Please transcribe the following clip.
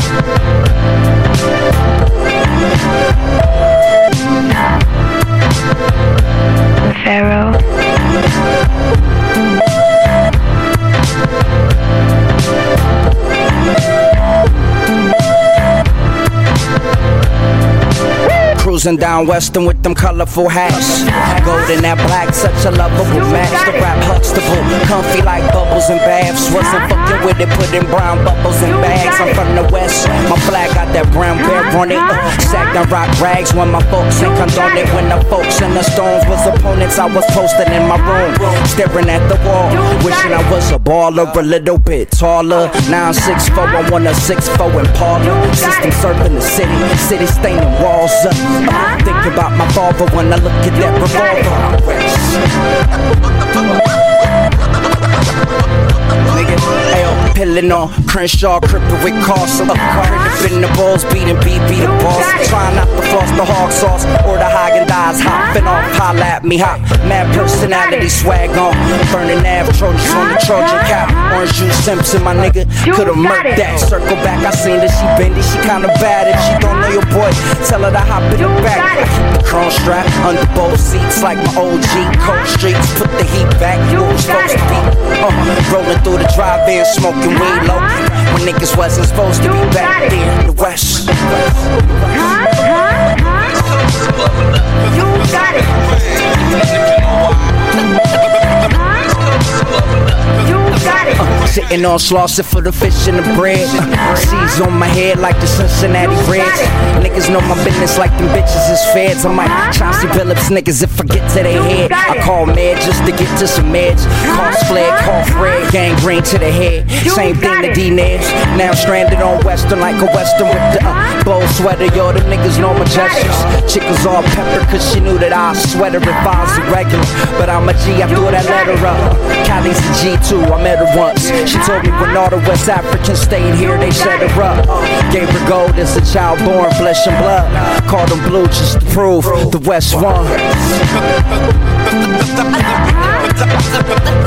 Pharaoh. Cruising down Western with them colorful hats. Gold and that black, such a lovable match. The rap Huxtable, comfy like bubbles and baths. Wasn't fucking with it, putting brown bubbles in bags. I'm from the West, my flag got that brown bear on it. Sacked and rock rags when my folks ain't condone it. When the folks in the Stones was opponents, I was posted in my room, staring at the wall, wishing I was a baller, a little bit taller. Now I'm 6'4", I want a 6'4" Impala. System surfing the city staining walls up. Think about my father when I look at that revolver. Nigga, ayo, pillin' on Crenshaw, crippled with Carson. Up in the balls, beating BB the boss. Trying not to floss the hog sauce or the Haagen-Dazs. Hopping off, holla at me, hop. Mad personality, swag on. Burning Ave, Trojans on the Trojan cap. Orange juice Simpson, my nigga, could've murked that. Circle back, I seen that she bendy, she kinda bad. If she don't know your boy, tell her to hop in the back. I keep the chrome strap under both seats like my OG. Cold streets, put the heat back, you was supposed to be. Rolling through the drive-in, smoking weed low. When niggas wasn't supposed to be back there in the West. You got it. Sitting on Slauson for the fish and the bread. C's on my head like the Cincinnati Reds. Niggas know my business like them bitches is feds. I'm like Chauncey Billups niggas if I get to their head. I call med just to get to some meds. Cough flag, cough red, gangrene to the head. Same thing to D-Neds. Now stranded on Western like a Western with the bow sweater. Yo, them niggas know my gestures. Chick was all pepper cause she knew that I sweater if I was irregular. But I'm a G, I threw that letter up. Callie's a G too, I met her once. She told me when all the West Africans stayed here, they shut her up. Gave her gold as a child born, flesh and blood. Called them blue just to prove the West won.